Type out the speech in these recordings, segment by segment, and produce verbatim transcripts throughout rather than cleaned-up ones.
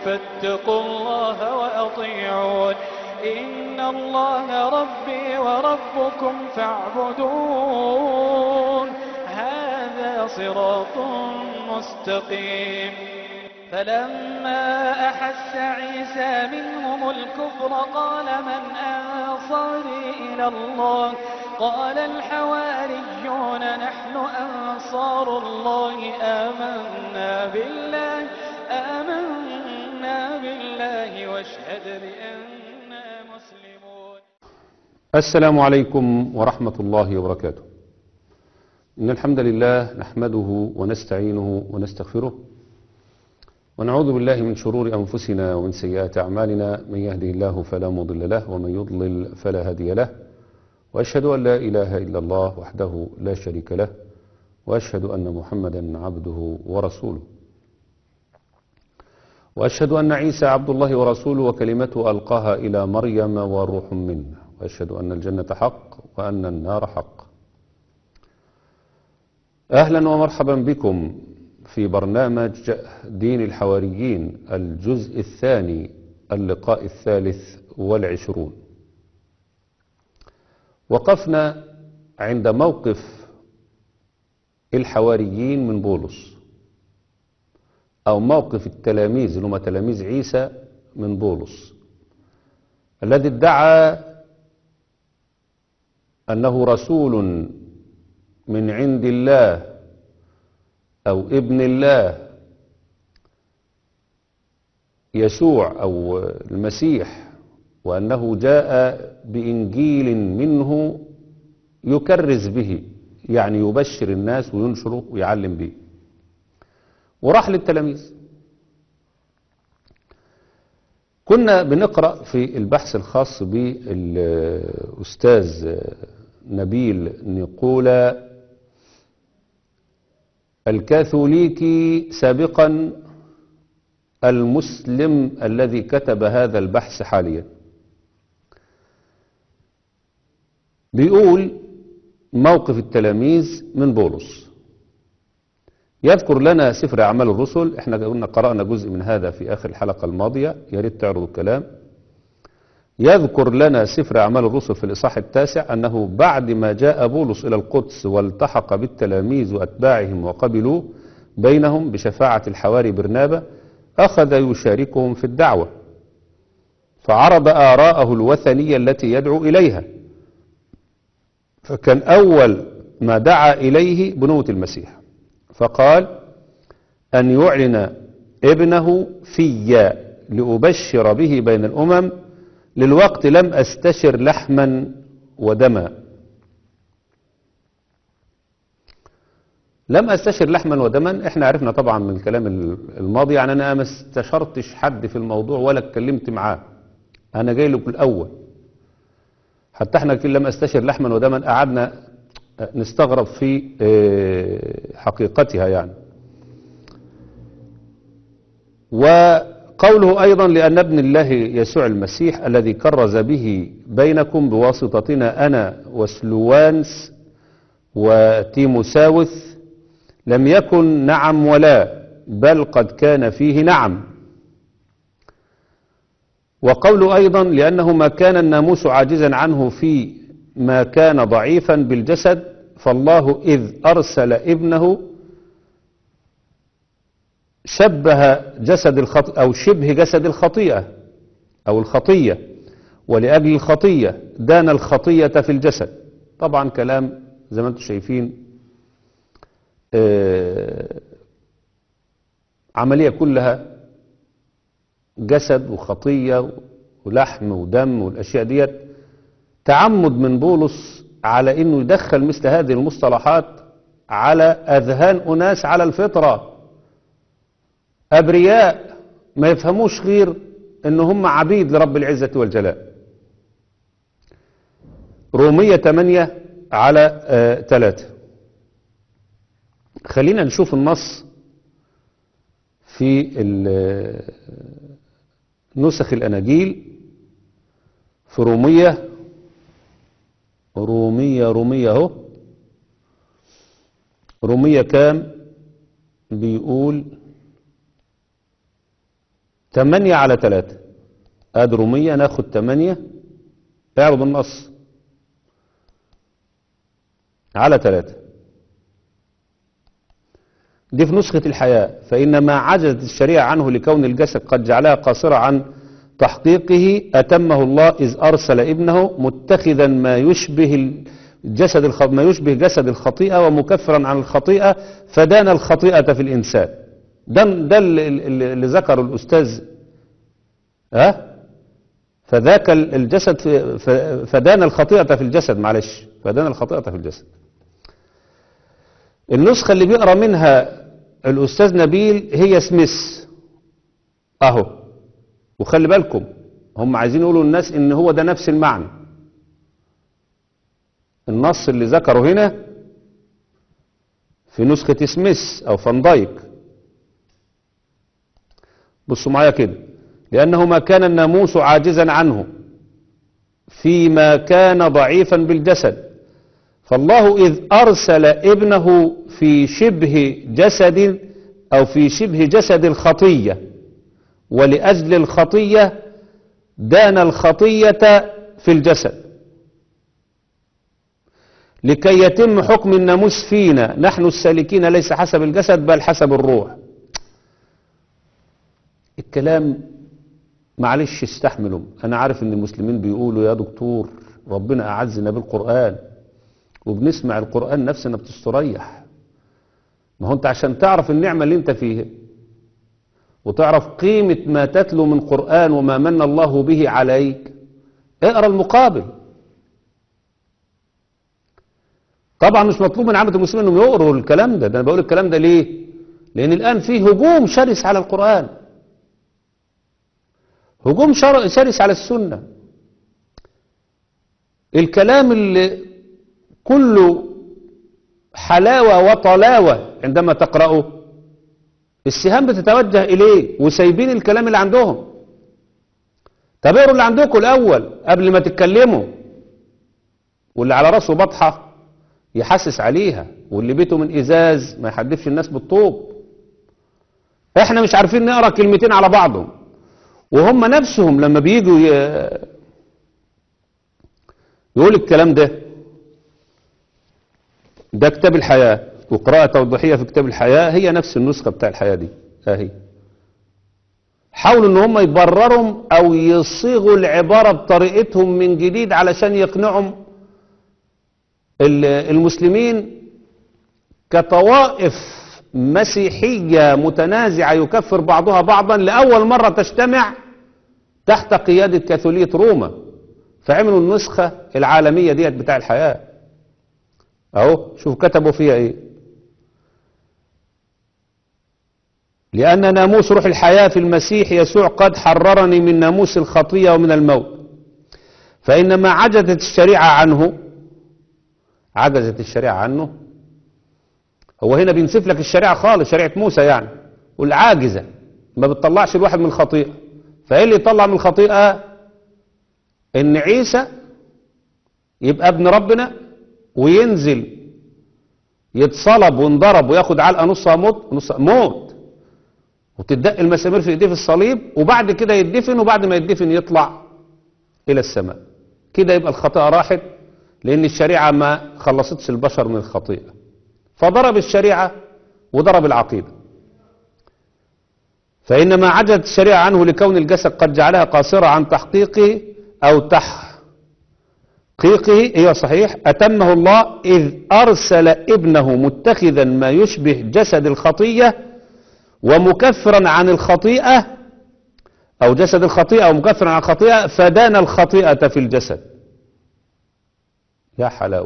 فاتقوا الله وأطيعون إن الله ربي وربكم فاعبدون هذا صراط مستقيم. فلما أحس عيسى منهم الكفر قال من أنصاري إلى الله قال الحواريون نحن أنصار الله آمنا بالله آمنا بالله واشهد بأننا مسلمون. السلام عليكم ورحمة الله وبركاته. إن الحمد لله نحمده ونستعينه ونستغفره ونعوذ بالله من شرور أنفسنا ومن سيئات أعمالنا، من يهده الله فلا مضل له ومن يضلل فلا هادي له، وأشهد أن لا إله إلا الله وحده لا شريك له، وأشهد أن محمدا عبده ورسوله، وأشهد أن عيسى عبد الله ورسوله وكلمته ألقاها إلى مريم وروح منه، وأشهد أن الجنة حق وأن النار حق. أهلا ومرحبا بكم في برنامج دين الحواريين الجزء الثاني اللقاء الثالث والعشرون. وقفنا عند موقف الحواريين من بولس، أو موقف التلاميذ اللي هم تلاميذ عيسى من بولس، الذي ادعى أنه رسول من عند الله أو ابن الله يسوع أو المسيح، وأنه جاء بإنجيل منه يكرز به، يعني يبشر الناس وينشره ويعلم به. وراح للتلاميذ. كنا بنقرأ في البحث الخاص بالأستاذ نبيل نيقولا الكاثوليكي سابقا المسلم الذي كتب هذا البحث حاليا. بيقول موقف التلاميذ من بولس. يذكر لنا سفر أعمال الرسل، احنا قلنا قرأنا جزء من هذا في آخر الحلقة الماضية، يا ريت تعرضوا الكلام. يذكر لنا سفر أعمال الرسل في الإصحاح التاسع أنه بعد ما جاء بولس إلى القدس والتحق بالتلاميذ وأتباعهم وقبلوه بينهم بشفاعة الحواري برنابا، أخذ يشاركهم في الدعوة، فعرض آراءه الوثنية التي يدعو إليها. فكان أول ما دعا إليه بنوة المسيح، فقال أن يعلن ابنه فيا لأبشر به بين الأمم، للوقت لم أستشر لحما ودما. لم أستشر لحما ودما، احنا عرفنا طبعا من الكلام الماضي، يعني أنا ما استشرتش حد في الموضوع ولا اتكلمت معاه، أنا جاي لكم الأول. حتى احنا لم أستشر لحما ودما قعدنا نستغرب في حقيقتها يعني. وقوله أيضا لأن ابن الله يسوع المسيح الذي كرز به بينكم بواسطتنا أنا وسلوانس وتيموساوس لم يكن نعم ولا، بل قد كان فيه نعم. وقوله أيضا لأنه ما كان الناموس عاجزا عنه في ما كان ضعيفا بالجسد، فالله إذ أرسل ابنه شبه جسد الخطيئة أو شبه جسد الخطيئة أو الخطية، ولأجل الخطية دان الخطية في الجسد. طبعا كلام زي ما انتم شايفين، آه عملية كلها جسد وخطية ولحم ودم والأشياء ديت، تعمد من بولس على انه يدخل مثل هذه المصطلحات على اذهان اناس على الفطرة، ابرياء ما يفهموش غير ان هم عبيد لرب العزة والجلال. رومية ثمانية على آه ثلاثة. خلينا نشوف النص في نسخ الأناجيل في رومية رومية رومية اهو رومية كام بيقول تمانية على تلاتة، ادي رومية ناخد تمانية، اعرض النص على تلاتة. دي في نسخة الحياة. فإنما عجزت الشريعة عنه لكون الجسد قد جعلها قاصرة عن تحقيقه أتمه الله إذ أرسل ابنه متخذا ما يشبه الجسد الخ... ما يشبه جسد الخطيئة ومكفرا عن الخطيئة فدان الخطيئة في الإنسان. ده ده اللي, اللي ذكره الأستاذ ها فذاك الجسد في... فدان الخطيئة في الجسد، معلش فدان الخطيئة في الجسد. النسخة اللي بيقرأ منها الأستاذ نبيل هي سميث أهو، وخلي بالكم هم عايزين يقولوا الناس إن هو ده نفس المعنى. النص اللي ذكره هنا في نسخة سميث أو فان دايك. بصوا معايا كده: لأنه ما كان الناموس عاجزا عنه فيما كان ضعيفا بالجسد، فالله إذ أرسل ابنه في شبه جسد أو في شبه جسد الخطية ولأجل الخطية دان الخطية في الجسد لكي يتم حكم الناموس فينا نحن السالكين ليس حسب الجسد بل حسب الروح. الكلام معلش استحملوا، أنا عارف إن المسلمين بيقولوا يا دكتور ربنا أعزنا بالقرآن وبنسمع القرآن نفسنا بتستريح. ما هو انت عشان تعرف النعمة اللي انت فيها وتعرف قيمة ما تتلو من قرآن وما من الله به عليك اقرأ المقابل. طبعا مش مطلوب من عامة المسلمين انهم يقروا الكلام ده، ده انا بقول الكلام ده ليه؟ لان الان فيه هجوم شرس على القرآن، هجوم شرس على السنة. الكلام اللي كله حلاوة وطلاوة عندما تقرأه السهام بتتوجه إليه وسايبين الكلام اللي عندهم. طب اقروا اللي عندكم الأول قبل ما تتكلموا. واللي على راسه بطحة يحسس عليها، واللي بيته من إزاز ما يحدفش الناس بالطوب. احنا مش عارفين نقرأ كلمتين على بعضهم، وهم نفسهم لما بييجوا يقول الكلام ده. ده كتاب الحياة وقراءة توضيحية في كتاب الحياة، هي نفس النسخة بتاع الحياة دي اهي. حاولوا ان هم يبرروا او يصيغوا العبارة بطريقتهم من جديد علشان يقنعوا المسلمين كطوائف مسيحية متنازعة يكفر بعضها بعضا لأول مرة تجتمع تحت قيادة كاثولية روما، فعملوا النسخة العالمية ديت بتاع الحياة اهو. شوف كتبوا فيها ايه: لأن ناموس روح الحياة في المسيح يسوع قد حررني من ناموس الخطية ومن الموت، فإنما عجزت الشريعة عنه. عجزت الشريعة عنه، هو هنا بينسف لك الشريعة خالص، شريعة موسى يعني، والعاجزة ما بتطلعش الواحد من الخطيئة. فإيه اللي يطلع من الخطيئة؟ إن عيسى يبقى ابن ربنا وينزل يتصلب وينضرب وياخد علقة نصها موت نصها موت وتدق المسامير في ايديه في الصليب، وبعد كده يدفن، وبعد ما يدفن يطلع الى السماء. كده يبقى الخطيئة راحت، لان الشريعة ما خلصتش البشر من الخطيئة، فضرب الشريعة وضرب العقيدة. فإنما عجزت الشريعة عنه لكون الجسد قد جعلها قاصرة عن تحقيقه أو تحقيقه. ايوه صحيح. أتمه الله إذ أرسل ابنه متخذا ما يشبه جسد الخطية ومكفرا عن الخطيئة، أو جسد الخطيئة ومكفرا عن الخطيئة فدان الخطيئة في الجسد. يا حلاوة.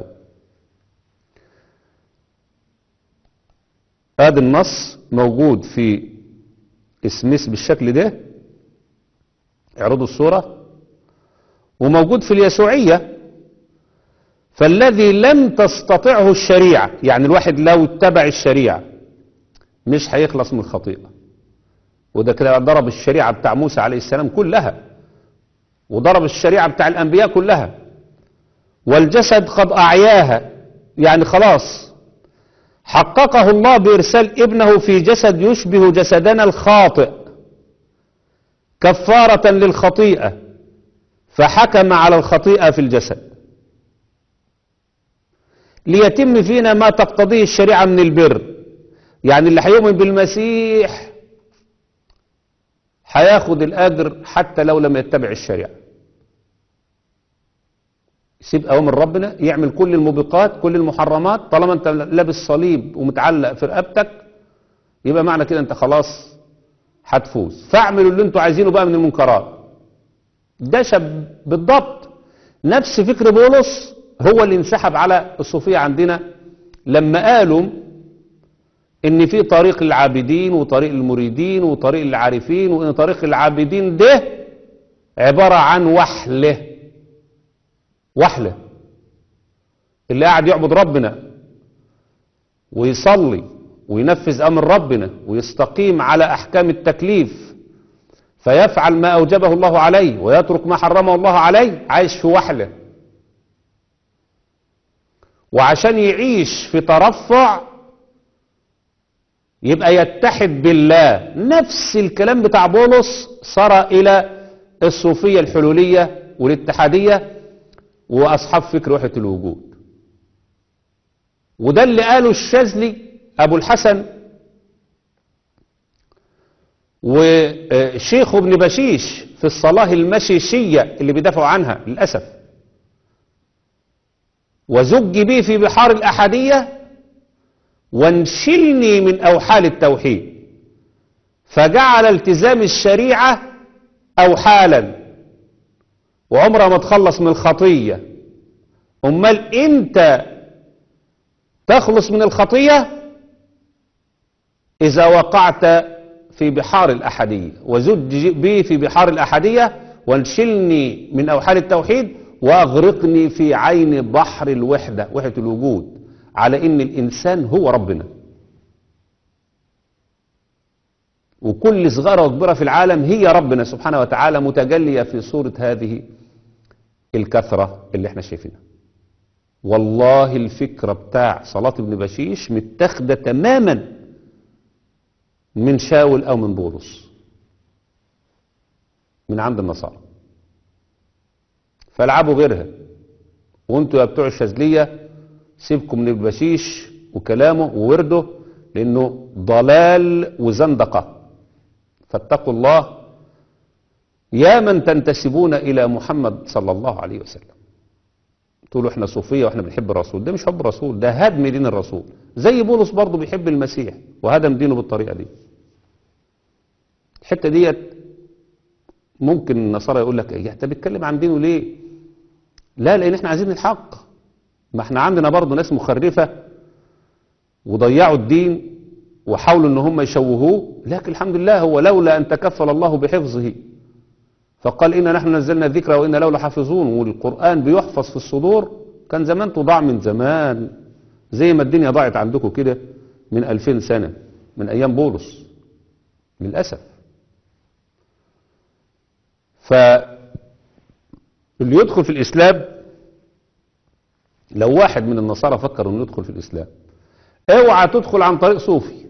هذا النص موجود في سميث بالشكل ده، اعرضوا الصورة، وموجود في اليسوعية. فالذي لم تستطعه الشريعة، يعني الواحد لو اتبع الشريعة مش هيخلص من الخطيئة. وده كده ضرب الشريعة بتاع موسى عليه السلام كلها، وضرب الشريعة بتاع الأنبياء كلها. والجسد قد أعياها، يعني خلاص حققه الله بإرسال ابنه في جسد يشبه جسدنا الخاطئ كفارة للخطيئة، فحكم على الخطيئة في الجسد ليتم فينا ما تقتضيه الشريعة من البر. يعني اللي هيؤمن بالمسيح هياخد الأجر حتى لو لم يتبع الشريعة، يسيب أوامر ربنا، يعمل كل الموبقات كل المحرمات، طالما أنت لابس صليب ومتعلق في رقبتك يبقى معنى كده أنت خلاص هتفوز. فاعملوا اللي أنتوا عايزينه بقى من المنكرات. ده شب بالضبط نفس فكر بولس هو اللي انسحب على الصوفية عندنا لما قالوا ان في طريق العابدين وطريق المريدين وطريق العارفين، وان طريق العابدين ده عبارة عن وحله وحله اللي قاعد يعبد ربنا ويصلي وينفذ امر ربنا ويستقيم على احكام التكليف فيفعل ما اوجبه الله عليه ويترك ما حرمه الله عليه، عايش في وحله. وعشان يعيش في ترفع يبقى يتحد بالله. نفس الكلام بتاع بولس صار إلى الصوفية الحلولية والاتحادية وأصحاب فكر وحدة الوجود. وده اللي قاله الشاذلي أبو الحسن وشيخ ابن بشيش في الصلاة المشيشية اللي بيدافعوا عنها للأسف. وزج بي في بحار الأحدية وانشلني من أوحال التوحيد، فجعل التزام الشريعة أوحالا وعمرها ما تخلص من الخطية. أمال أنت تخلص من الخطية إذا وقعت في بحار الأحدية. وزج بي في بحار الأحدية وانشلني من أوحال التوحيد واغرقني في عين بحر الوحدة وحدة الوجود، على ان الانسان هو ربنا، وكل صغيرة وكبيرة في العالم هي ربنا سبحانه وتعالى متجلية في صورة هذه الكثرة اللي احنا شايفينها. والله الفكرة بتاع صلاة ابن بشيش متاخدة تماما من شاول او من بولس من عند النصارى، فالعبوا غيرها. وانتوا يا بتوع الشاذلية سيبكم من البشيش وكلامه وورده لانه ضلال وزندقة. فاتقوا الله يا من تنتسبون الى محمد صلى الله عليه وسلم. تقولوا احنا صوفية واحنا بنحب الرسول. ده مش حب الرسول، ده هدم دين الرسول. زي بولس برضه بيحب المسيح وهدم دينه بالطريقة دي. الحتة ديت ممكن النصارى يقول لك ايه انت بتتكلم عن دينه ليه؟ لا، لان احنا عايزين الحق. ما احنا عندنا برضه ناس مخرفة وضيعوا الدين وحاولوا ان هم يشوهوه، لكن الحمد لله هو لولا ان تكفل الله بحفظه فقال إنا نحن نزلنا الذكر وإنا له لحافظون، والقرآن بيحفظ في الصدور، كان زمان تضاع من زمان زي ما الدنيا ضاعت عندكم كده من ألفين سنة من أيام بولس للأسف. فاللي يدخل في الإسلام، لو واحد من النصارى فكر انه يدخل في الإسلام، اوعى تدخل عن طريق صوفي،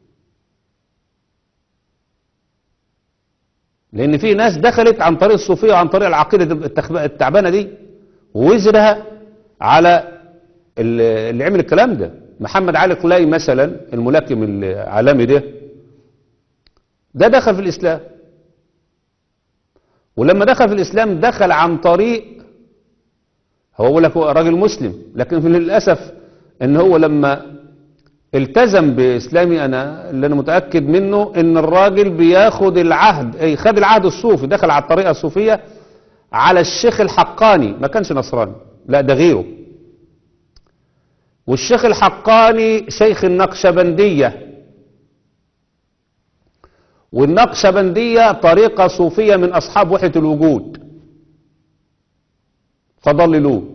لأن في ناس دخلت عن طريق الصوفية وعن طريق العقيدة التعبانة دي، ووزرها على اللي عمل الكلام ده. محمد علي قلاي مثلا الملاكم العالمي ده ده دخل في الإسلام، ولما دخل في الإسلام دخل عن طريق، هو بيقول لك هو راجل مسلم، لكن للأسف ان هو لما التزم بإسلامي أنا اللي أنا متأكد منه إن الراجل بياخد العهد، أي خد العهد الصوفي، دخل على الطريقة الصوفية على الشيخ الحقاني. ما كانش نصراني، لا ده غيره. والشيخ الحقاني شيخ النقشبندية، والنقشبندية طريقة صوفية من أصحاب وحدة الوجود فضللوه.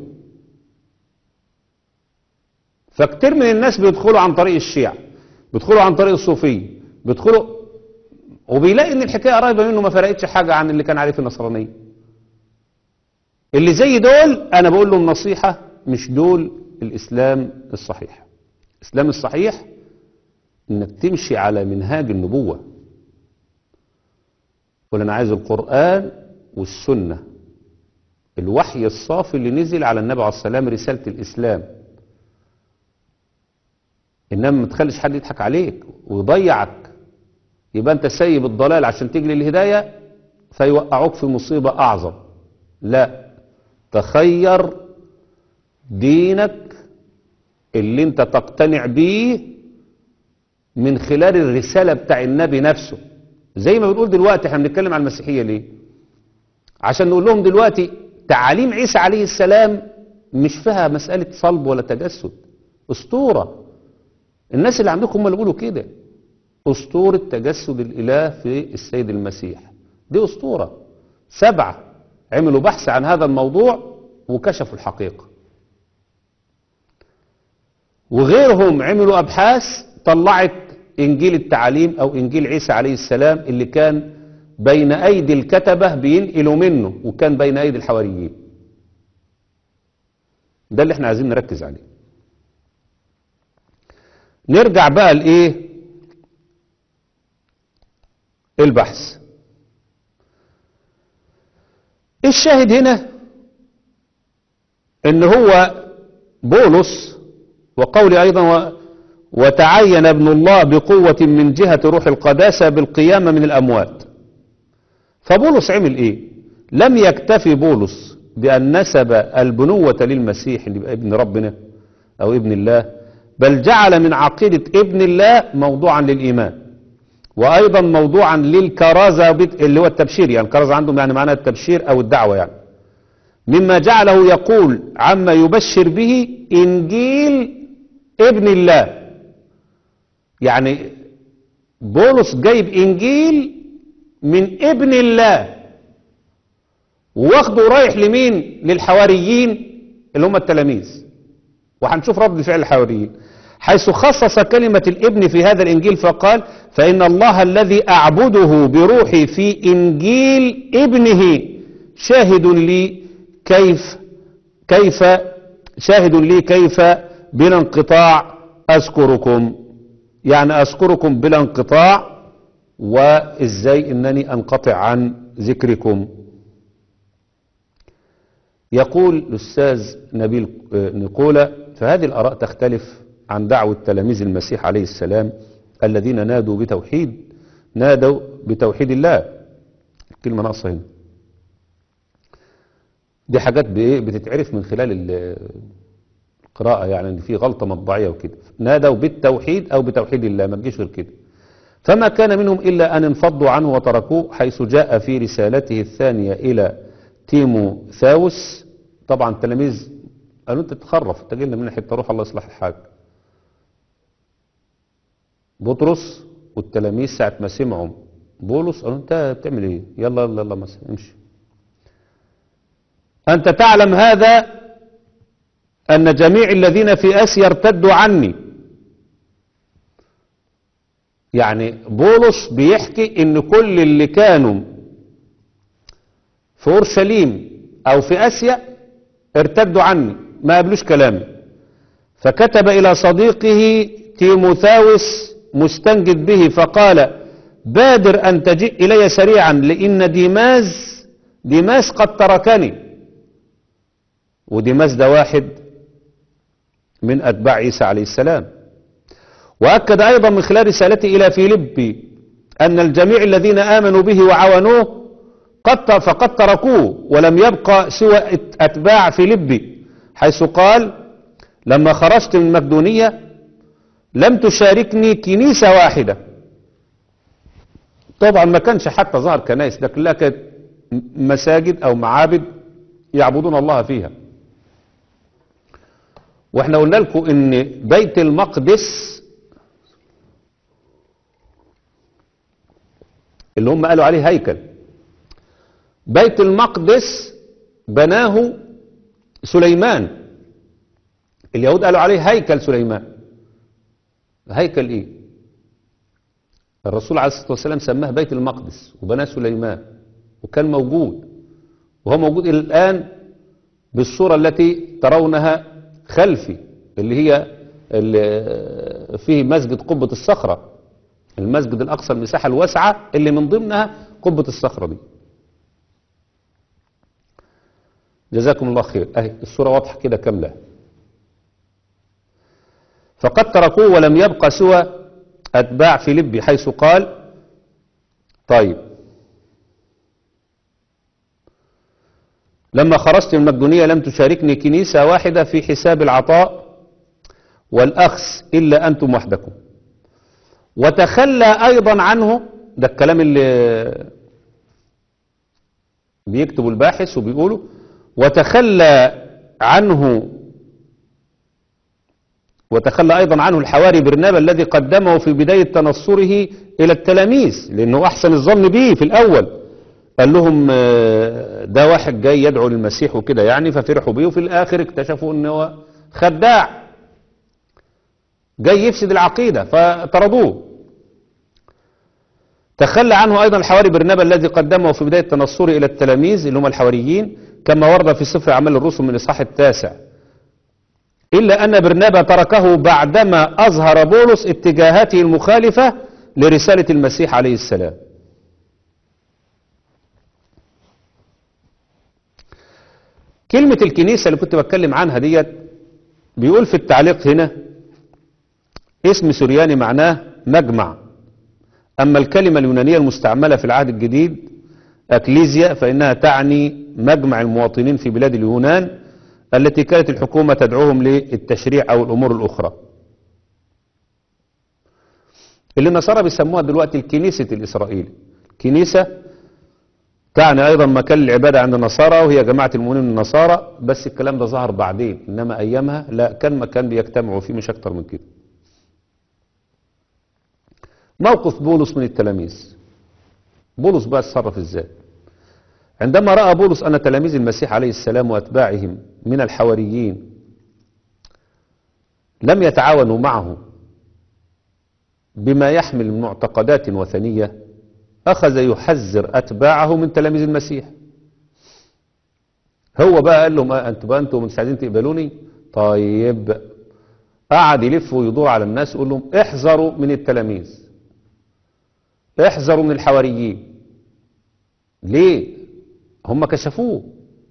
فكتير من الناس بيدخلوا عن طريق الشيعة، بيدخلوا عن طريق الصوفية، بيدخلوا وبيلاقي ان الحكاية قريبة منه، ما فرقتش حاجة عن اللي كان عليه في النصرانية. اللي زي دول انا بقول لهم نصيحة، مش دول الاسلام الصحيح. الاسلام الصحيح انك تمشي على منهاج النبوة، قل أنا عايز القرآن والسنة، الوحي الصافي اللي نزل على النبي عليه السلام، رسالة الإسلام. إنما ما تخليش حد يضحك عليك ويضيعك، يبقى أنت سايب الضلال عشان تجري الهداية فيوقعوك في مصيبة أعظم. لا، تخير دينك اللي انت تقتنع بيه من خلال الرسالة بتاع النبي نفسه. زي ما بنقول دلوقتي احنا بنتكلم عن المسيحية ليه؟ عشان نقول لهم دلوقتي تعاليم عيسى عليه السلام مش فيها مسألة صلب ولا تجسد، أسطورة. الناس اللي عندكم هم اللي بيقولوا كده، أسطورة تجسد الإله في السيد المسيح، دي أسطورة. سبعة عملوا بحث عن هذا الموضوع وكشفوا الحقيقة، وغيرهم عملوا أبحاث طلعت إنجيل التعاليم أو إنجيل عيسى عليه السلام اللي كان بين أيدي الكتبة بينقلوا منه، وكان بين أيدي الحواريين. ده اللي احنا عايزين نركز عليه. نرجع بقى لإيه البحث. الشاهد هنا ان هو بولس وقولي ايضا وتعين ابن الله بقوة من جهة روح القداسة بالقيامة من الاموات. فبولس عمل ايه؟ لم يكتفي بولس بان نسب البنوة للمسيح اللي يبقى ابن ربنا او ابن الله، بل جعل من عقيدة ابن الله موضوعا للايمان، وايضا موضوعا للكرازة اللي هو التبشير. يعني الكرازة عندهم يعني معناها التبشير او الدعوة يعني. مما جعله يقول عما يبشر به انجيل ابن الله. يعني بولس جايب انجيل من ابن الله واخده رايح لمين؟ للحواريين اللي هم التلاميذ. وهنشوف رد فعل الحواريين حيث خصص كلمة الابن في هذا الانجيل فقال فإن الله الذي أعبده بروحي في انجيل ابنه شاهد لي كيف كيف شاهد لي كيف بلا انقطاع أذكركم. يعني أذكركم بلا انقطاع، وإزاي أنني أنقطع عن ذكركم. يقول الأستاذ نبيل نيقولا فهذه الآراء تختلف عن دعوة تلاميذ المسيح عليه السلام الذين نادوا بتوحيد نادوا بتوحيد الله. الكلمة ناقصة هنا، دي حاجات بايه بتتعرف من خلال القراءة، يعني ان في غلطة مطبعية وكده. نادوا بالتوحيد او بتوحيد الله، ما تجيش غير كده. فما كان منهم الا ان انفضوا عنه وتركوه، حيث جاء في رسالته الثانية الى تيموثاوس. طبعا التلاميذ قالوا انت تتخرف، انت جاي لنا من حته، روح الله يصلح الحال. بطرس والتلاميذ ساعة ما سمعوا بولس قالوا انت بتعمل ايه؟ يلا يلا يلا مثلا امشي. أنت تعلم هذا أن جميع الذين في آسيا ارتدوا عني. يعني بولس بيحكي إن كل اللي كانوا في أورشليم أو في آسيا ارتدوا عني، ما قبلوش كلامي. فكتب إلى صديقه تيموثاوس مستنجد به فقال بادر أن تجيء إلي سريعا لأن ديماس ديماس قد تركني. وديماس ده واحد من أتباع عيسى عليه السلام. وأكد أيضا من خلال رسالته إلى فيلبي أن الجميع الذين آمنوا به وعاونوه قد فقد تركوه ولم يبقى سوى أتباع فيلبي، حيث قال لما خرجت من مقدونية لم تشاركني كنيسة واحدة. طبعا ما كانش حتى ظهر كنائس، لكن لها كانت مساجد أو معابد يعبدون الله فيها. واحنا قلنا لكم ان بيت المقدس اللي هم قالوا عليه هيكل، بيت المقدس بناه سليمان. اليهود قالوا عليه هيكل سليمان. هيكل ايه؟ الرسول عليه الصلاة والسلام سماه بيت المقدس وبناه سليمان، وكان موجود وهو موجود إلى الآن بالصورة التي ترونها خلفي، اللي هي اللي فيه مسجد قبة الصخرة، المسجد الأقصى المساحة الواسعة اللي من ضمنها قبة الصخرة دي. جزاكم الله خير. اهي الصورة واضحة كده كاملة. فقد تركوه ولم يبقى سوى أتباع فيليبي، حيث قال طيب لما خرجت من مقدونية لم تشاركني كنيسة واحدة في حساب العطاء والأخذ إلا أنتم وحدكم، وتخلى أيضا عنه. ده الكلام اللي بيكتبوا الباحث وبيقولوا وتخلى عنه وتخلى أيضا عنه الحواري برنابا الذي قدمه في بداية تنصره إلى التلاميذ، لأنه أحسن الظن به في الأول. قال لهم ده واحد جاي يدعو للمسيح وكده يعني، ففرحوا بيه، وفي الآخر اكتشفوا أنه خداع جاي يفسد العقيدة فطردوه. تخلى عنه أيضا الحواري برنابا الذي قدمه في بداية تنصره إلى التلاميذ اللي هم الحواريين، كما ورد في سفر أعمال الرسل من الإصحاح التاسع. إلا أن برنابا تركه بعدما أظهر بولس اتجاهاته المخالفة لرسالة المسيح عليه السلام. كلمة الكنيسة اللي كنت بتكلم عنها ديت بيقول في التعليق هنا اسم سورياني معناه مجمع، أما الكلمة اليونانية المستعملة في العهد الجديد أكليزيا فإنها تعني مجمع المواطنين في بلاد اليونان التي كانت الحكومة تدعوهم للتشريع أو الأمور الأخرى، اللي النصارى بيسموها دلوقتي الكنيسة الإسرائيلي. كنيسة تعني أيضا مكان العبادة عند النصارى، وهي جماعة المؤمنين من النصارى، بس الكلام ده ظهر بعدين، إنما أيامها لا، كان مكان بيجتمعوا فيه مش أكتر من كده. موقف بولس من التلاميذ. بولس بقى اتصرف ازاي؟ عندما رأى بولس أن تلاميذ المسيح عليه السلام وأتباعهم من الحواريين لم يتعاونوا معه بما يحمل من معتقدات وثنية، أخذ يحذر أتباعه من تلاميذ المسيح. هو بقى قال لهم أنتوا بقى أنتوا مش عايزين تقبلوني؟ طيب. قعد يلف ويدور على الناس يقول لهم احذروا من التلاميذ، احذروا من الحواريين. ليه؟ هم كشفوه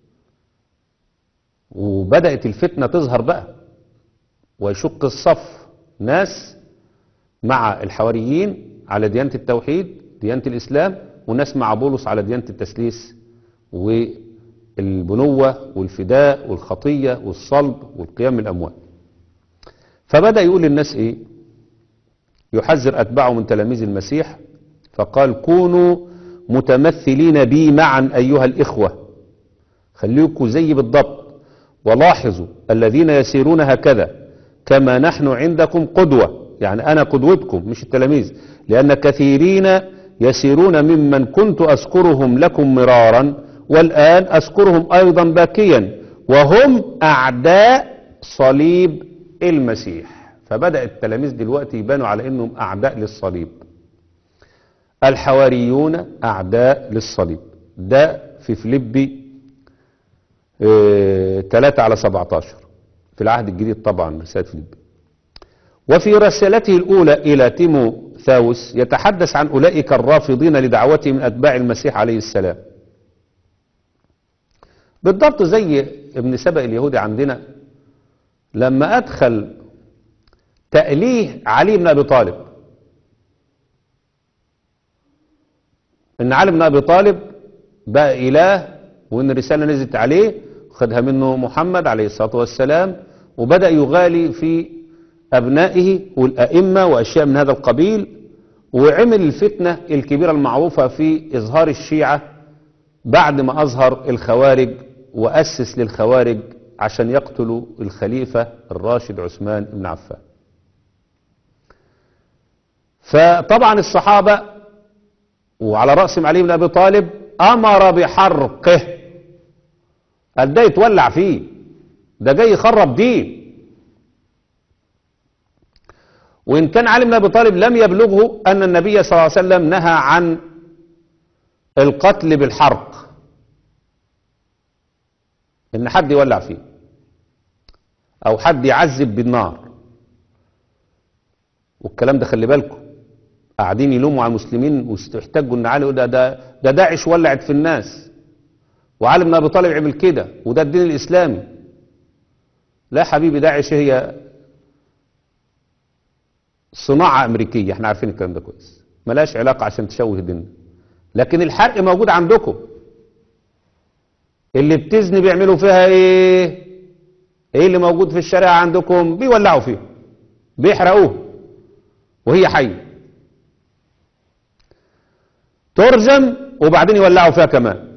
وبدأت الفتنة تظهر بقى، ويشق الصف ناس مع الحواريين على ديانة التوحيد ديانة الإسلام، وناس مع بولس على ديانة التثليث والبنوة والفداء والخطية والصلب والقيام من الأموات. فبدأ يقول للناس إيه؟ يحذر أتباعه من تلاميذ المسيح، فقال كونوا متمثلين بي معا أيها الإخوة، خليكوا زي بالضبط، ولاحظوا الذين يسيرون هكذا كما نحن عندكم قدوة. يعني أنا قدوتكم مش التلاميذ، لأن كثيرين يسيرون ممن كنت أذكرهم لكم مرارا والآن أذكرهم أيضا باكيا، وهم أعداء صليب المسيح. فبدأ التلاميذ دلوقتي يبانوا على أنهم أعداء للصليب. الحواريون أعداء للصليب. ده في فيليبي ثلاثة على سبعة عشر في العهد الجديد طبعا رسالة فيليبي. وفي رسالته الأولى إلى تيموثاوس يتحدث عن أولئك الرافضين لدعوته من أتباع المسيح عليه السلام، بالضبط زي ابن سبأ اليهودي عندنا لما أدخل تأليه علي بن أبي طالب، إن علي بن أبي طالب بقى إله، وإن الرسالة نزلت عليه خدها منه محمد عليه الصلاة والسلام، وبدأ يغالي في أبنائه والأئمة وأشياء من هذا القبيل، وعمل الفتنة الكبيرة المعروفة في إظهار الشيعة بعد ما أظهر الخوارج وأسس للخوارج عشان يقتلوا الخليفة الراشد عثمان بن عفان. فطبعا الصحابة وعلى رأسهم علي بن أبي طالب أمر بحرقه، قال ده يتولع فيه، ده جاي يخرب دين. وإن كان علي بن أبي طالب لم يبلغه أن النبي صلى الله عليه وسلم نهى عن القتل بالحرق، إن حد يولع فيه أو حد يعذب بالنار. والكلام ده خلي بالكم قاعدين يلوموا على المسلمين واستحتجوا ان علي ده ده ده داعش ولعت في الناس، وعلي بن ابي طالب عمل كده، وده الدين الاسلامي. لا حبيبي، داعش هي صناعة امريكية، احنا عارفين الكلام ده كويس، ملاش علاقة عشان تشوه ديننا. لكن الحرق موجود عندكم. اللي بتزني بيعملوا فيها ايه؟ ايه اللي موجود في الشارع عندكم؟ بيولعوا فيه، بيحرقوه وهي حية، ترجم وبعدين يولعوا فيها كمان.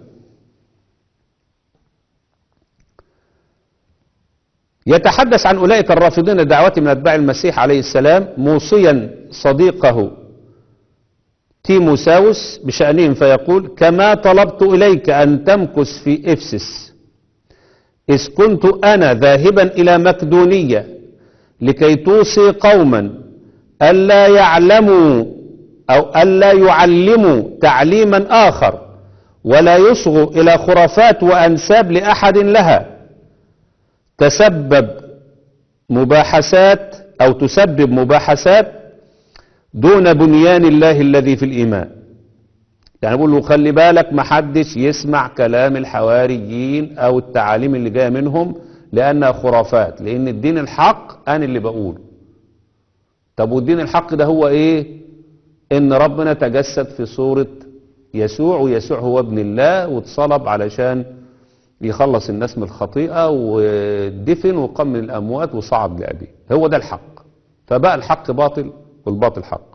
يتحدث عن أولئك الرافضين لدعوة من أتباع المسيح عليه السلام، موصيا صديقه تيموساوس بشأنهم، فيقول: كما طلبت إليك أن تمكث في إفسس إذ كنت أنا ذاهبا إلى مقدونية لكي توصي قوما ألا يعلموا أو ألا يعلموا تعليما آخر ولا يصغوا إلى خرافات وأنساب لأحد لها، تسبب مباحثات أو تسبب مباحثات دون بنيان الله الذي في الإيمان. يعني بقول له خلي بالك ما حدش يسمع كلام الحواريين أو التعاليم اللي جاية منهم لأنها خرافات، لأن الدين الحق أنا اللي بقوله. طب والدين الحق ده هو إيه؟ إن ربنا تجسد في صورة يسوع، ويسوع هو ابن الله، واتصلب علشان يخلص الناس من الخطيئة، ودفن وقام من الأموات وصعد لأبيه. هو ده الحق. فبقى الحق باطل والباطل حق.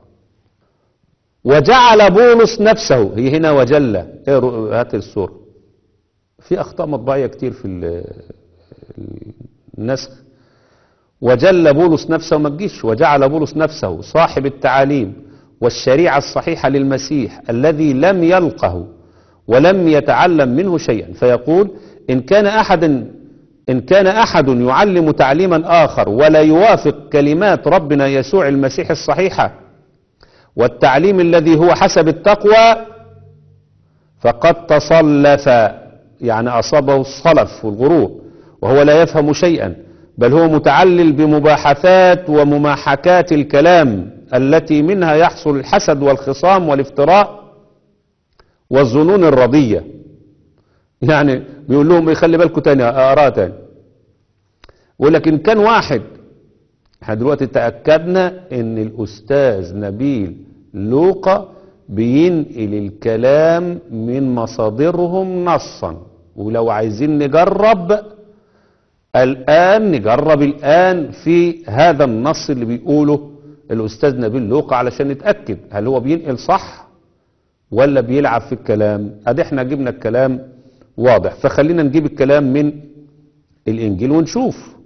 وجعل بولس نفسه، هي هنا وجل، ايه هات الصورة، في أخطاء مطبعية كتير في النسخ. وجل بولس نفسه، ما تجيش وجعل بولس نفسه صاحب التعاليم والشريعة الصحيحة للمسيح الذي لم يلقه ولم يتعلم منه شيئا، فيقول: إن كان أحد إن كان أحد يعلم تعليما آخر ولا يوافق كلمات ربنا يسوع المسيح الصحيحة والتعليم الذي هو حسب التقوى فقد تصلف، يعني أصابه الصلف والغرور، وهو لا يفهم شيئا، بل هو متعلل بمباحثات ومماحكات الكلام التي منها يحصل الحسد والخصام والافتراء والظنون الرضية. يعني بيقول لهم يخلي بالكم تاني، أقرأ تاني، يقول لك إن كان واحد، احنا دلوقتي تأكدنا ان الأستاذ نبيل لوقا بينقل الكلام من مصادرهم نصا، ولو عايزين نجرب الآن نجرب الآن في هذا النص اللي بيقوله الأستاذ نبيل لوقا علشان نتأكد هل هو بينقل صح ولا بيلعب في الكلام. ادي احنا جبنا الكلام واضح، فخلينا نجيب الكلام من الإنجيل ونشوف.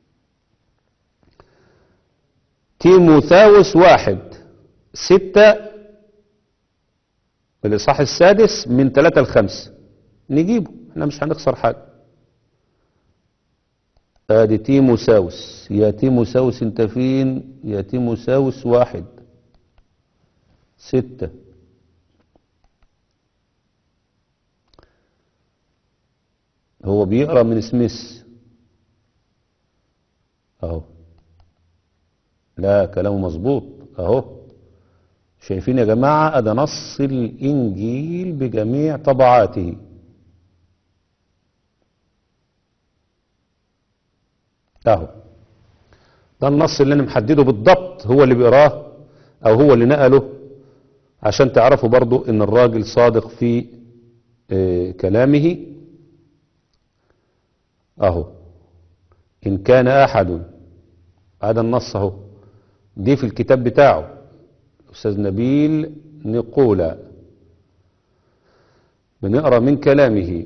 تيموثاوس واحد ستة الإصحاح السادس من ثلاثة لخمسة، نجيبه احنا مش هنخسر حاجة. ادي تيموثاوس، يا تيموثاوس انت فين يا تيموثاوس؟ واحد ستة. هو بيقرأ من سميث اهو، لا كلامه مظبوط اهو، شايفين يا جماعة؟ ادي نص الانجيل بجميع طبعاته. اهو ده النص اللي انا محدده بالضبط، هو اللي بيقراه او هو اللي نقله، عشان تعرفوا برضو ان الراجل صادق في اه كلامه. اهو ان كان احد، هذا النص اهو، دي في الكتاب بتاعه أستاذ نبيل نقولا، بنقرأ من كلامه: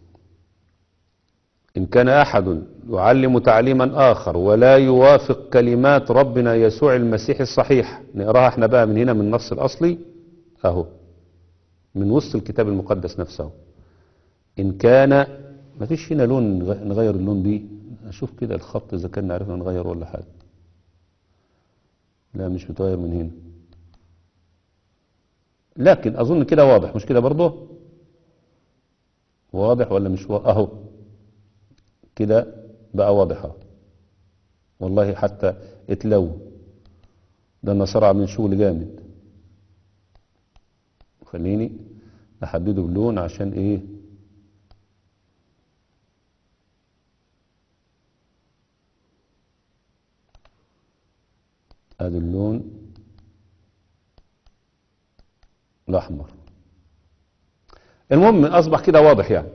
إن كان أحد يعلم تعليما آخر ولا يوافق كلمات ربنا يسوع المسيح الصحيح، نقراها احنا بقى من هنا من النص الأصلي أهو، من وسط الكتاب المقدس نفسه. إن كان، ما فيش هنا لون نغير اللون بيه، أشوف كده الخط إذا كان عرفنا نغير ولا حاجة. لا مش متغير من هنا، لكن أظن كده واضح، مش كده برضه؟ واضح ولا مش واضح؟ أهو كده بقى واضحة والله، حتى اتلو، ده النصارى عاملين شغل جامد. خليني احدده بلون عشان ايه ادي اللون الاحمر. المهم اصبح كده واضح يعني.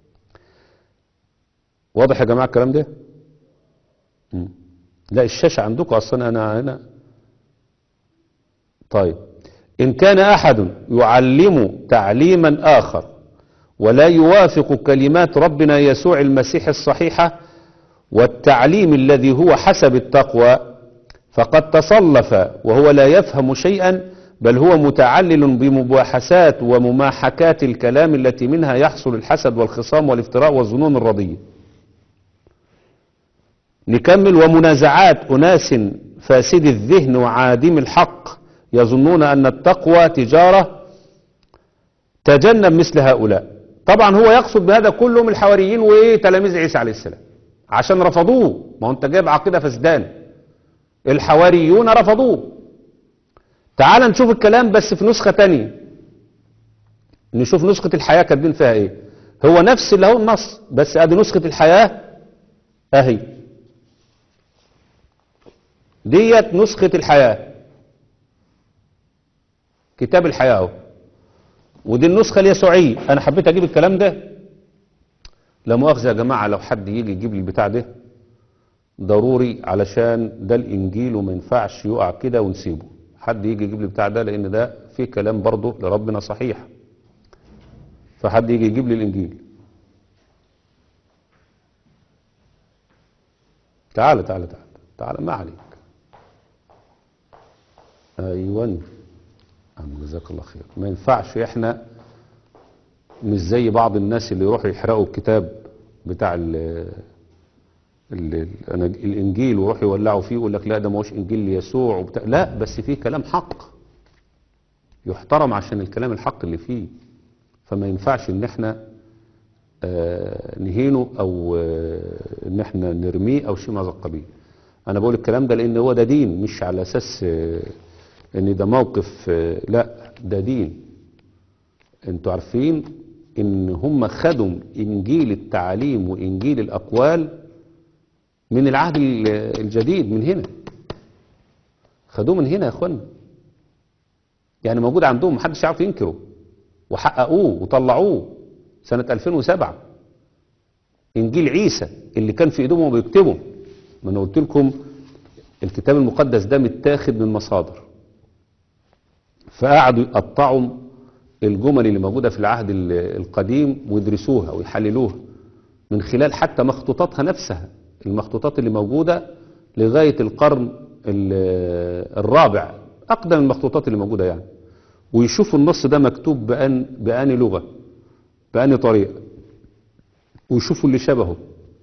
واضح يا جماعة الكلام ده؟ مم. لا الشاشة عندكم اصلا انا هنا. طيب ان كان احد يعلم تعليما اخر ولا يوافق كلمات ربنا يسوع المسيح الصحيحة والتعليم الذي هو حسب التقوى فقد تصلف وهو لا يفهم شيئا بل هو متعلل بمباحثات ومماحكات الكلام التي منها يحصل الحسد والخصام والافتراء والظنون الرديئة. نكمل. ومنازعات أناس فاسد الذهن وعادم الحق يظنون أن التقوى تجارة تجنب مثل هؤلاء. طبعا هو يقصد بهذا كلهم الحواريين وتلاميذ عيسى عليه السلام عشان رفضوه. ما هو انت جايب عقيدة فسدان. الحواريون رفضوه. تعال نشوف الكلام بس في نسخة تانية. نشوف نسخة الحياة كاتبين فيها ايه. هو نفس اللي هو النص بس ادي نسخة الحياة اهي. ديت نسخة الحياة كتاب الحياة اهو. ودي النسخة اليسوعية. انا حبيت اجيب الكلام ده لا مؤاخذة يا جماعة لو حد يجي يجيب لي البتاع ده ضروري علشان ده الانجيل وما ينفعش يقع كده ونسيبه. حد يجي يجيب لي البتاع ده لان ده فيه كلام برضه لربنا صحيح. فحد يجي يجيب لي الانجيل. تعال تعال تعال تعال ما عليك. ايوه عم جزاك الله خير. ما ينفعش احنا مش زي بعض الناس اللي يروحوا يحرقوا الكتاب بتاع ال ال الانجيل ويروحوا يولعوا فيه ويقول لك لا ده ما هوش انجيل ليسوع وبتاع. لا بس فيه كلام حق يحترم عشان الكلام الحق اللي فيه. فما ينفعش ان احنا آه نهينه او آه ان احنا نرميه او شيء من هذا القبيل. انا بقول الكلام ده لان هو ده دين مش على اساس آه ان ده موقف. آه لا ده دين. انتوا عارفين ان هم خدوا انجيل التعاليم وانجيل الاقوال من العهد الجديد من هنا. خدوه من هنا يا اخوانا. يعني موجود عندهم محدش يعرف ينكره وحققوه وطلعوه سنة ألفين وسبعة. انجيل عيسى اللي كان في ايدهم وبيكتبوا. ما انا قلت لكم الكتاب المقدس ده متاخد من مصادر. فقعدوا يقطعوا الجمل اللي موجودة في العهد القديم ويدرسوها ويحللوها من خلال حتى مخطوطاتها نفسها. المخطوطات اللي موجودة لغاية القرن الرابع أقدم المخطوطات اللي موجودة يعني. ويشوفوا النص ده مكتوب بأن بأني لغة بأني طريقة ويشوفوا اللي شبهه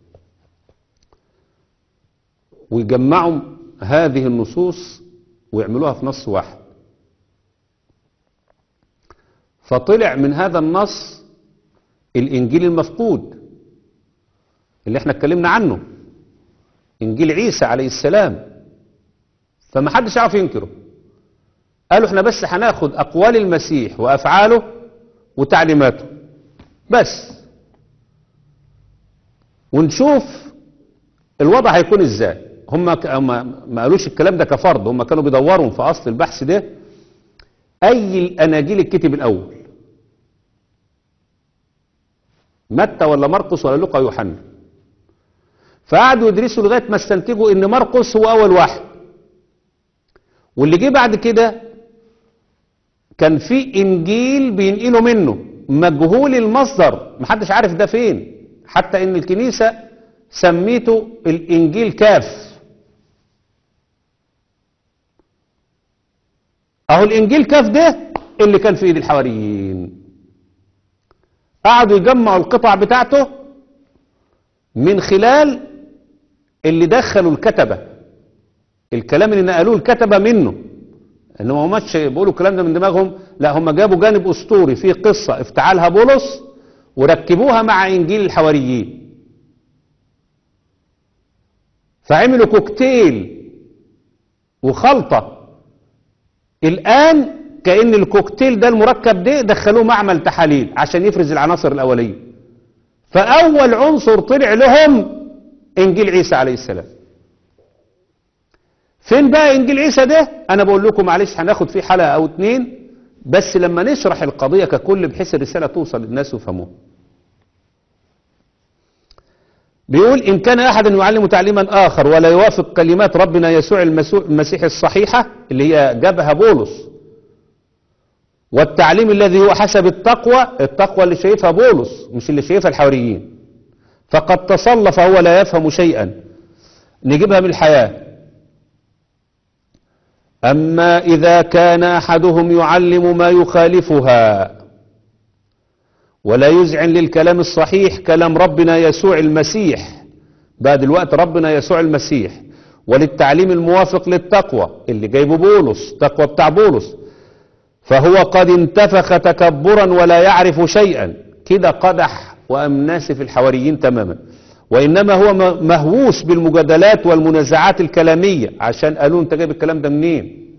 ويجمعوا هذه النصوص ويعملوها في نص واحد. فطلع من هذا النص الإنجيل المفقود اللي احنا اتكلمنا عنه إنجيل عيسى عليه السلام. فما حدش يعرف ينكره. قالوا احنا بس هناخد أقوال المسيح وأفعاله وتعليماته بس ونشوف الوضع هيكون ازاي. هم ما قالوش الكلام ده كفرض. هم كانوا بيدوروا في أصل البحث ده أي الأناجيل الكتب الأول متى ولا مرقس ولا لوقا يوحنا. فقعدوا يدرسوا لغاية ما استنتجوا ان مرقس هو اول واحد. واللي جه بعد كده كان في انجيل بينقلوا منه مجهول المصدر محدش عارف ده فين. حتى ان الكنيسة سميته الانجيل كاف. اهو الانجيل كاف ده اللي كان في ايد الحواريين. قعدوا يجمعوا القطع بتاعته من خلال اللي دخلوا الكتبة. الكلام اللي نقلوه الكتبة منه. انهم ما هماش بيقولوا الكلام ده من دماغهم. لا هم جابوا جانب اسطوري فيه قصة افتعالها بولس وركبوها مع انجيل الحواريين. فعملوا كوكتيل وخلطة الان كأن الكوكتيل ده المركب ده دخلوه معمل تحاليل عشان يفرز العناصر الأولية. فأول عنصر طلع لهم إنجيل عيسى عليه السلام. فين بقى إنجيل عيسى ده؟ أنا بقول لكم معلش هناخد فيه حلقة أو اتنين بس لما نشرح القضية ككل بحيث الرسالة توصل للناس ويفهموها. بيقول إن كان أحد يعلم تعليما آخر ولا يوافق كلمات ربنا يسوع المسيح الصحيحة اللي هي جابها بولس، والتعليم الذي هو حسب التقوى، التقوى اللي شايفها بولس مش اللي شايفها الحواريين، فقد تصلف فهو لا يفهم شيئا. نجيبها من الحياة. أما إذا كان أحدهم يعلم ما يخالفها ولا يذعن للكلام الصحيح كلام ربنا يسوع المسيح، بعد الوقت ربنا يسوع المسيح، وللتعليم الموافق للتقوى اللي جايبه بولس، تقوى بتاع بولس، فهو قد انتفخ تكبرا ولا يعرف شيئا. كده قدح وأمناس في الحواريين تماما. وإنما هو مهووس بالمجادلات والمنازعات الكلامية عشان قالوا انت جايب الكلام ده منين.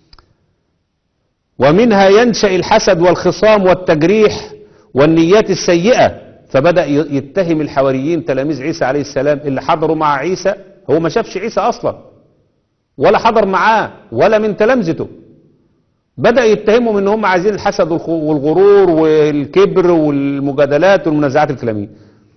ومنها ينشأ الحسد والخصام والتجريح والنيات السيئة. فبدأ يتهم الحواريين تلاميذ عيسى عليه السلام اللي حضروا مع عيسى، هو ما شافش عيسى أصلا ولا حضر معاه ولا من تلامذته، بدأ يتهمهم ان هم عايزين الحسد والغرور والكبر والمجادلات والمنازعات الكلامية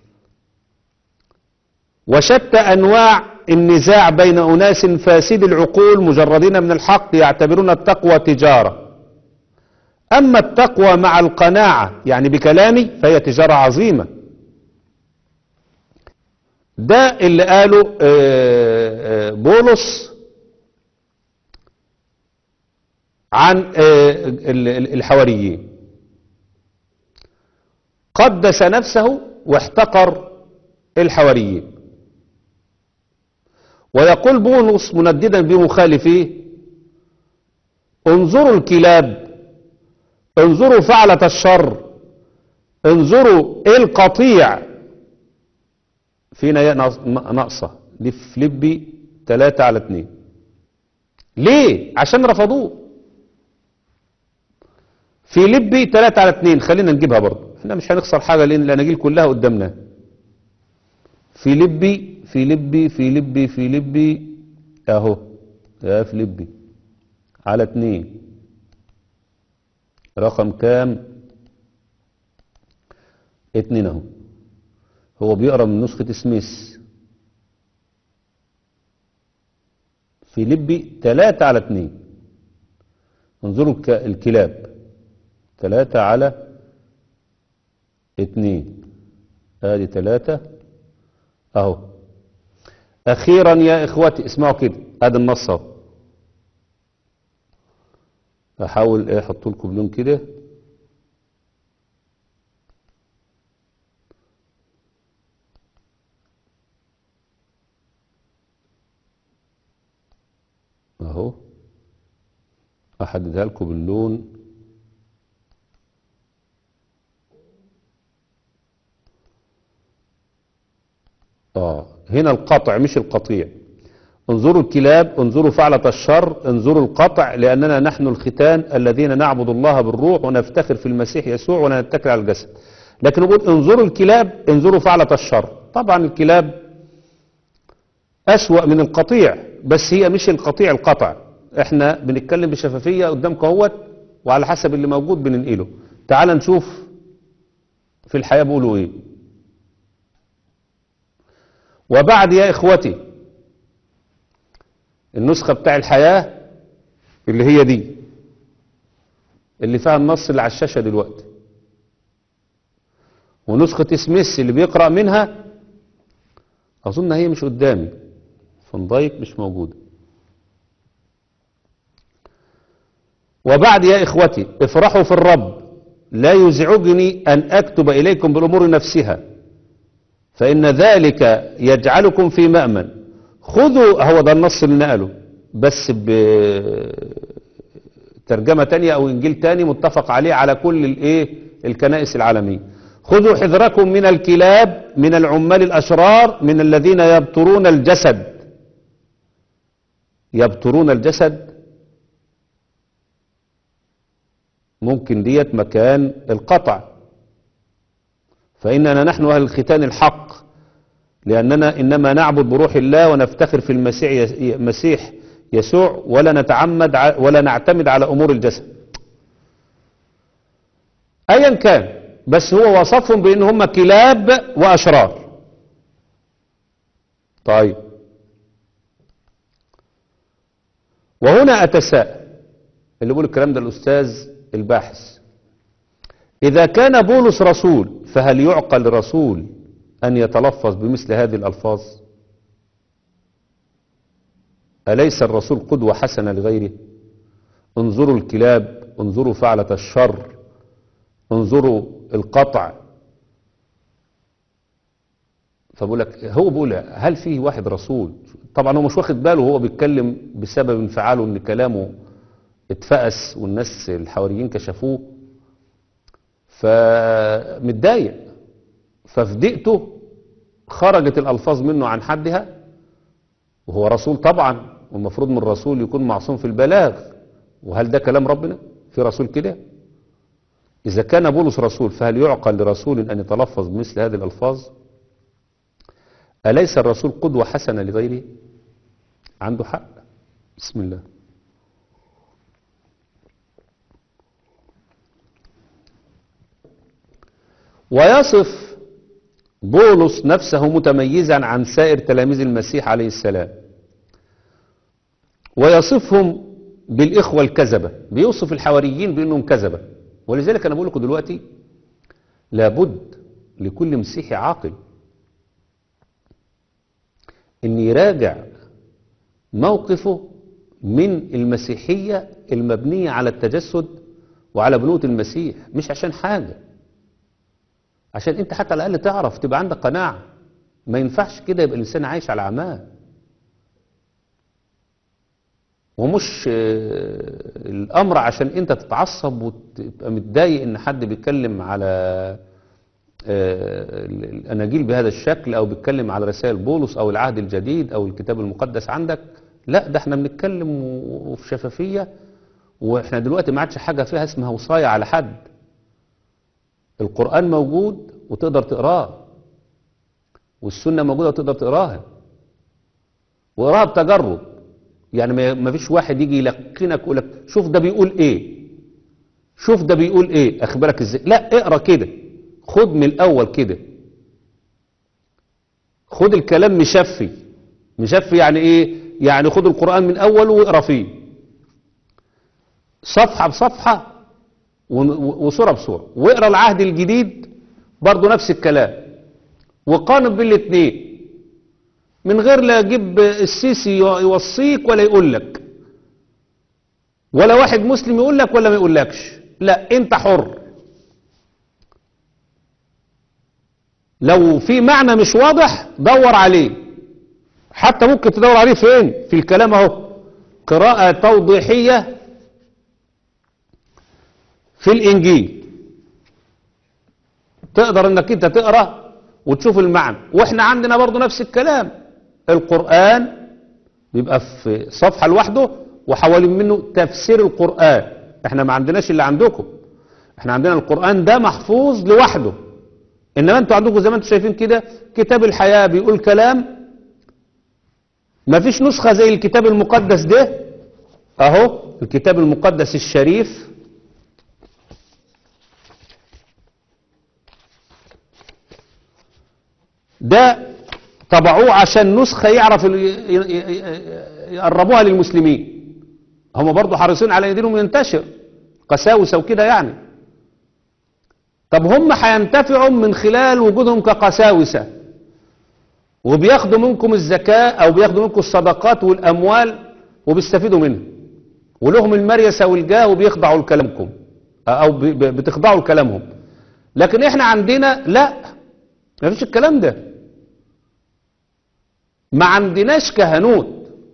وشتى أنواع النزاع بين أناس فاسد العقول مجردين من الحق يعتبرون التقوى تجارة. أما التقوى مع القناعة يعني بكلامي فهي تجارة عظيمة. ده اللي قاله بولس عن الحواريين. قدس نفسه واحتقر الحواريين. ويقول بولس منددا بمخالفيه انظروا الكلاب، انظروا فعلة الشر، انظروا القطيع. فينا ناقصة دي في فيليبي ثلاثة على اثنين. ليه؟ عشان رفضوه. فيليبي ثلاثة على اثنين خلينا نجيبها برضه، احنا مش هنخسر حاجة لان الاناجيل كلها قدامنا. فيليبي فيليبي فيليبي فيليبي اهو يا فيليبي على اثنين رقم كام؟ اتنين اهو. هو بيقرا من نسخة سميث. فيليبي ثلاثة على اثنين. انظروا الكلاب ثلاثة على اثنين. ادي ثلاثة اهو. اخيرا يا اخوتي اسمعوا كده، ادي النص اهو. احاول ايه احط لكم لون كده. اهو احددها لكم باللون. اه هنا القطع مش القطيع. انظروا الكلاب، انظروا فعلة الشر، انظروا القطع، لأننا نحن الختان الذين نعبد الله بالروح ونفتخر في المسيح يسوع ولا نتكل على الجسد. لكن نقول انظروا الكلاب، انظروا فعلة الشر. طبعا الكلاب أسوأ من القطيع، بس هي مش القطيع القطع. احنا بنتكلم بشفافية قدامكم اهوت وعلى حسب اللي موجود بننقله. تعال نشوف في الحياة بيقولوا ايه. وبعد يا اخوتي النسخة بتاع الحياة اللي هي دي اللي فيها النص اللي على الشاشة دلوقتي، ونسخة سميث اللي بيقرأ منها أظن هي مش قدامي، فان دايك مش موجودة. وبعد يا إخوتي افرحوا في الرب، لا يزعجني أن أكتب إليكم بالأمور نفسها فإن ذلك يجعلكم في مأمن. خذوا، هو ده النص اللي نقله بس بترجمة تانية أو إنجيل تاني متفق عليه على كل الإيه الكنائس العالمية. خذوا حذركم من الكلاب، من العمال الأشرار، من الذين يبترون الجسد. يبترون الجسد ممكن ديت مكان القطع، فإننا نحن أهل الختان الحق، لأننا إنما نعبد بروح الله ونفتخر في المسيح مسيح يسوع، ولا نتعمد ولا نعتمد على أمور الجسد. أيا كان، بس هو وصفهم بأن هم كلاب وأشرار. طيب، وهنا أتساءل، اللي بيقول الكلام ده الأستاذ الباحث، إذا كان بولس رسول فهل يعقل لرسول أن يتلفظ بمثل هذه الألفاظ؟ أليس الرسول قدوة حسنة لغيره؟ انظروا الكلاب، انظروا فعلة الشر، انظروا القطع. فبقول لك، هو بيقول هل فيه واحد رسول؟ طبعا هو مش واخد باله، هو بيتكلم بسبب انفعاله ان كلامه اتفقس والناس الحواريين كشفوه، فمتضايق، ففي ضيقته خرجت الألفاظ منه عن حدها، وهو رسول طبعا، والمفروض من الرسول يكون معصوم في البلاغ. وهل ده كلام ربنا؟ في رسول كده؟ إذا كان بولس رسول فهل يعقل لرسول أن يتلفظ بمثل هذه الألفاظ؟ أليس الرسول قدوة حسنة لغيره؟ عنده حق. بسم الله. ويصف بولس نفسه متميزا عن سائر تلاميذ المسيح عليه السلام، ويصفهم بالإخوة الكذبة، بيوصف الحواريين بأنهم كذبة. ولذلك أنا بقول لكم دلوقتي لابد لكل مسيحي عاقل أن يراجع موقفه من المسيحية المبنية على التجسد وعلى بنوة المسيح، مش عشان حاجة، عشان انت حتى على الأقل تعرف تبقى عندك قناعة. ما ينفعش كده يبقى الإنسان عايش على عماه، ومش الأمر عشان انت تتعصب وتبقى متضايق ان حد بيتكلم على الأناجيل بهذا الشكل، أو بيتكلم على رسائل بولس أو العهد الجديد أو الكتاب المقدس عندك. لا، ده احنا بنتكلم وفي شفافية، واحنا دلوقتي ما عادش حاجة فيها اسمها وصاية على حد. القرآن موجود وتقدر تقراه، والسنة موجودة وتقدر تقراها، وقراها بتجرب. يعني ما فيش واحد يجي يلقنك يقول لك شوف ده بيقول ايه، شوف ده بيقول ايه، اخبرك ازاي. لا، اقرا كده، خد من الاول كده، خد الكلام مشفي. مشفي يعني ايه؟ يعني خد القرآن من اوله واقرا فيه صفحة بصفحة وصورة بصورة، واقرا العهد الجديد برضو نفس الكلام، وقارن بين الاثنين من غير لا يجيب السيسي يوصيك ولا يقول لك، ولا واحد مسلم يقول لك ولا ما يقولكش. لا، انت حر. لو في معنى مش واضح دور عليه، حتى ممكن تدور عليه فين؟ في الكلام اهو، قراءة توضيحية في الإنجيل، تقدر انك انت تقرأ وتشوف المعنى. واحنا عندنا برضو نفس الكلام، القرآن بيبقى في صفحة لوحده وحوالين منه تفسير القرآن. احنا ما عندناش اللي عندكم، احنا عندنا القرآن ده محفوظ لوحده، انما انتوا عندكم زي ما انتوا شايفين كده كتاب الحياة بيقول كلام، ما فيش نسخة زي الكتاب المقدس ده اهو، الكتاب المقدس الشريف ده طبعوه عشان نسخة يعرف يقربوها للمسلمين. هم برضو حريصين على ان دينهم ينتشر، قساوسة وكده يعني. طب هم هينتفعوا من خلال وجودهم كقساوسة، وبياخدوا منكم الزكاة او بياخدوا منكم الصدقات والاموال وبيستفيدوا منها، ولهم المريسة والجاه وبيخضعوا لكلامكم او بتخضعوا لكلامهم. لكن احنا عندنا لا، ما فيش الكلام ده. ما عندناش كهنوت.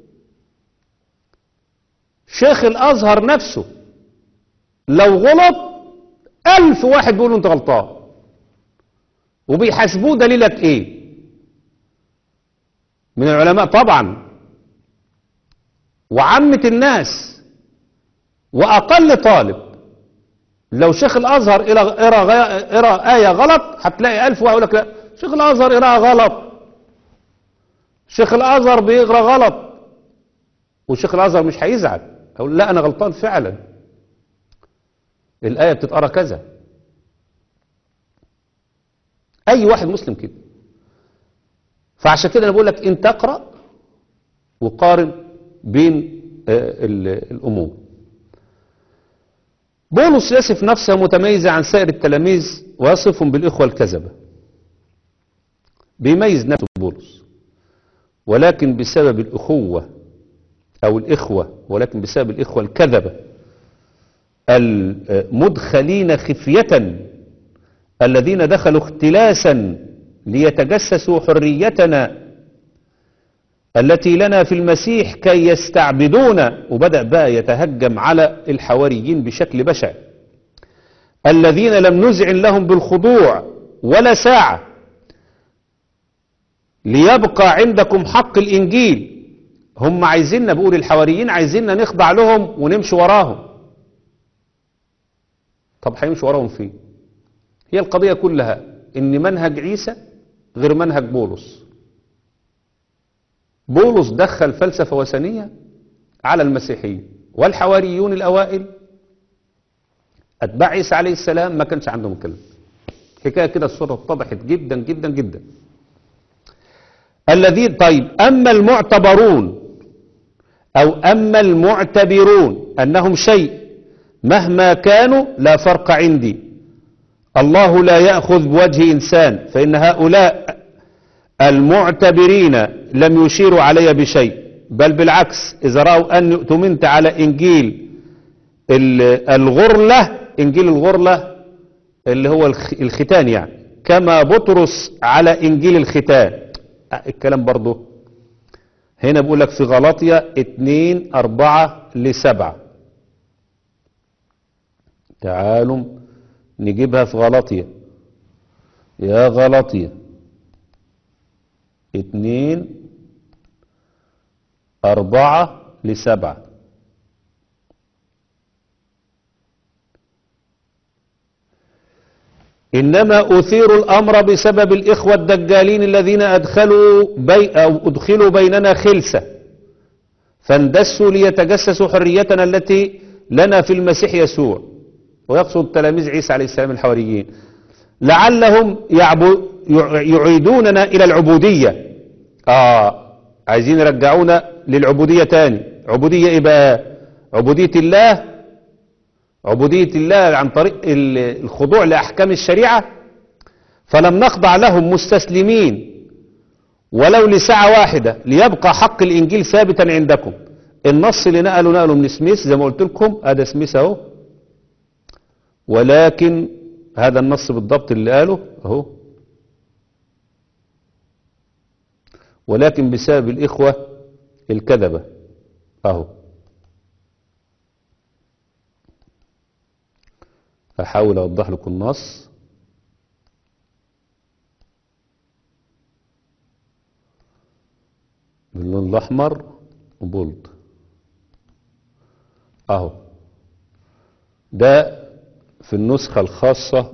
شيخ الازهر نفسه لو غلط الف واحد بيقولوا انت غلطان، وبيحاسبوه دليلك ايه من العلماء طبعا، وعامة الناس، واقل طالب لو شيخ الازهر قرا ايه غلط هتلاقي الف واحد يقول لك لا شيخ الازهر قراها غلط، شيخ الازهر بيقرا غلط، وشيخ الازهر مش هيزعل، اقول لا انا غلطان فعلا، الايه بتتقرا كذا. اي واحد مسلم كده. فعشان كده انا بقول لك انت اقرا وقارن بين الامور. بولس يصف نفسه متميزة عن سائر التلاميذ ويصفهم بالإخوة الكذبة. بيميز نفسه بولس، ولكن بسبب الأخوة أو الإخوة، ولكن بسبب الإخوة الكذبة المدخلين خفية الذين دخلوا اختلاسا ليتجسسوا حريتنا التي لنا في المسيح كي يستعبدونا. وبدأ بقى يتهجم على الحواريين بشكل بشع، الذين لم نزعن لهم بالخضوع ولا ساعة ليبقى عندكم حق الإنجيل. هم عايزيننا، بقول الحواريين عايزيننا نخضع لهم ونمشي وراهم. طب هيمشي وراهم فين؟ هي القضية كلها ان منهج عيسى غير منهج بولس. بولس دخل فلسفة وثنية على المسيحيين، والحواريون الأوائل أتباع عيسى عليه السلام ما كانش عندهم كلام. حكاية كده الصورة اتضحت جدا جدا جدا. الذين طيب أما المعتبرون أو أما المعتبرون أنهم شيء مهما كانوا لا فرق عندي، الله لا يأخذ بوجه إنسان، فإن هؤلاء المعتبرين لم يشيروا علي بشيء، بل بالعكس إذا رأوا أني اؤتمنت على إنجيل الغرلة، إنجيل الغرلة اللي هو الختان يعني، كما بطرس على إنجيل الختان. الكلام برضو هنا بقول لك في غلاطية اتنين أربعة لسبعة. تعالوا نجيبها في غلاطية، يا غلاطية اتنين أربعة لسبعة. إنما أثير الأمر بسبب الإخوة الدجالين الذين أدخلوا, بي أو أدخلوا بيننا خلسة، فاندسوا ليتجسسوا حريتنا التي لنا في المسيح يسوع. ويقصد تلاميذ عيسى عليه السلام الحواريين، لعلهم يعيدوننا إلى العبودية. آه عايزين يرجعونا للعبودية تاني. عبودية إيه بقى؟ عبودية الله، عبودية الله عن طريق الخضوع لأحكام الشريعة. فلم نخضع لهم مستسلمين ولو لساعة واحدة ليبقى حق الإنجيل ثابتا عندكم. النص اللي نقله نقله من سميث زي ما قلت لكم، هذا سميث اهو، ولكن هذا النص بالضبط اللي قاله اهو، ولكن بسبب الإخوة الكذبة اهو. أحاول أوضح لكم النص. باللون الأحمر وبولد أهو. ده في النسخة الخاصة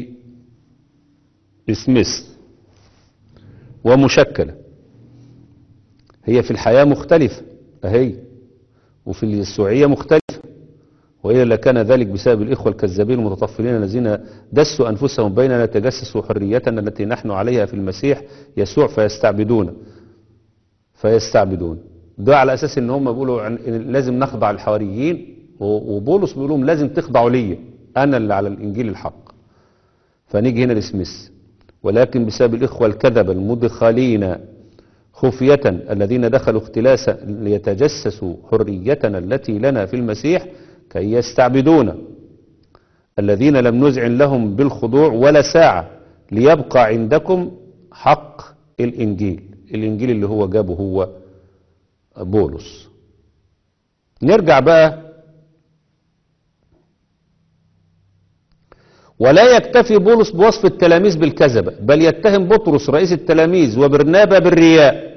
بسميث ومشكلة. هي في الحياة مختلفة أهي، وفي اليسوعية مختلفة، وإلا لكان ذلك بسبب الإخوة الكذابين المتطفلين الذين دسوا أنفسهم بيننا تجسسوا حريتنا التي نحن عليها في المسيح يسوع فيستعبدون فيستعبدون. ده على أساس إن هم بيقولوا لازم نخضع الحواريين، وبولس بيقول لهم لازم تخضعوا لي أنا اللي على الإنجيل الحق. فنيجي هنا لسميث، ولكن بسبب الإخوة الكذبة المدخلين خفية الذين دخلوا اختلاسا ليتجسسوا حريتنا التي لنا في المسيح كي يستعبدون، الذين لم نزعن لهم بالخضوع ولا ساعة ليبقى عندكم حق الإنجيل. الإنجيل اللي هو جابه هو بولس. نرجع بقى. ولا يكتفي بولس بوصف التلاميذ بالكذبة، بل يتهم بطرس رئيس التلاميذ وبرنابا بالرياء.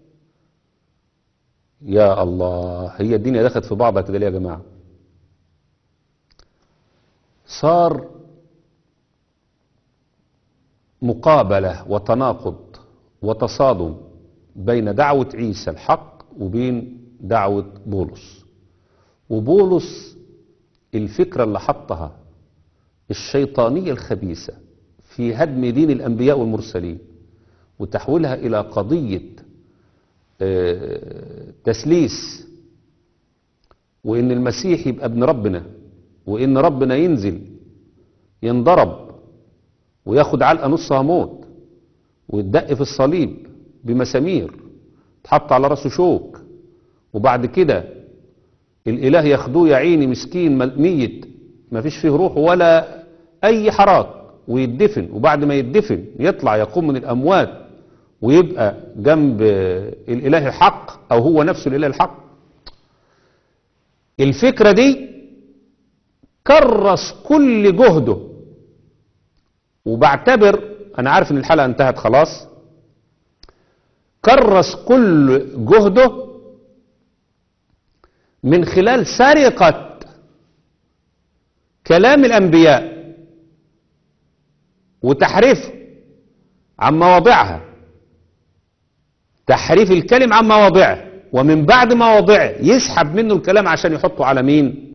يا الله، هي الدنيا دخلت في بعضها كده ليه يا جماعة؟ صار مقابلة وتناقض وتصادم بين دعوة عيسى الحق وبين دعوة بولس. وبولس الفكرة اللي حطها الشيطانية الخبيثة في هدم دين الأنبياء والمرسلين وتحويلها إلى قضية تسليس، وإن المسيح يبقى ابن ربنا، وإن ربنا ينزل ينضرب وياخد علقة نصها موت ويتدق في الصليب بمسامير تحط على راسه شوك، وبعد كده الإله ياخدوه يا عيني مسكين ميت ما فيش فيه روح ولا أي حراك ويدفن، وبعد ما يدفن يطلع يقوم من الأموات ويبقى جنب الإله الحق أو هو نفسه الإله الحق. الفكرة دي كرس كل جهده، وبعتبر أنا عارف إن الحلقة انتهت خلاص، كرس كل جهده من خلال سرقة كلام الأنبياء وتحريفه عن مواضعها، تحريف الكلم عن مواضعه، ومن بعد مواضعه يسحب منه الكلام عشان يحطه على مين؟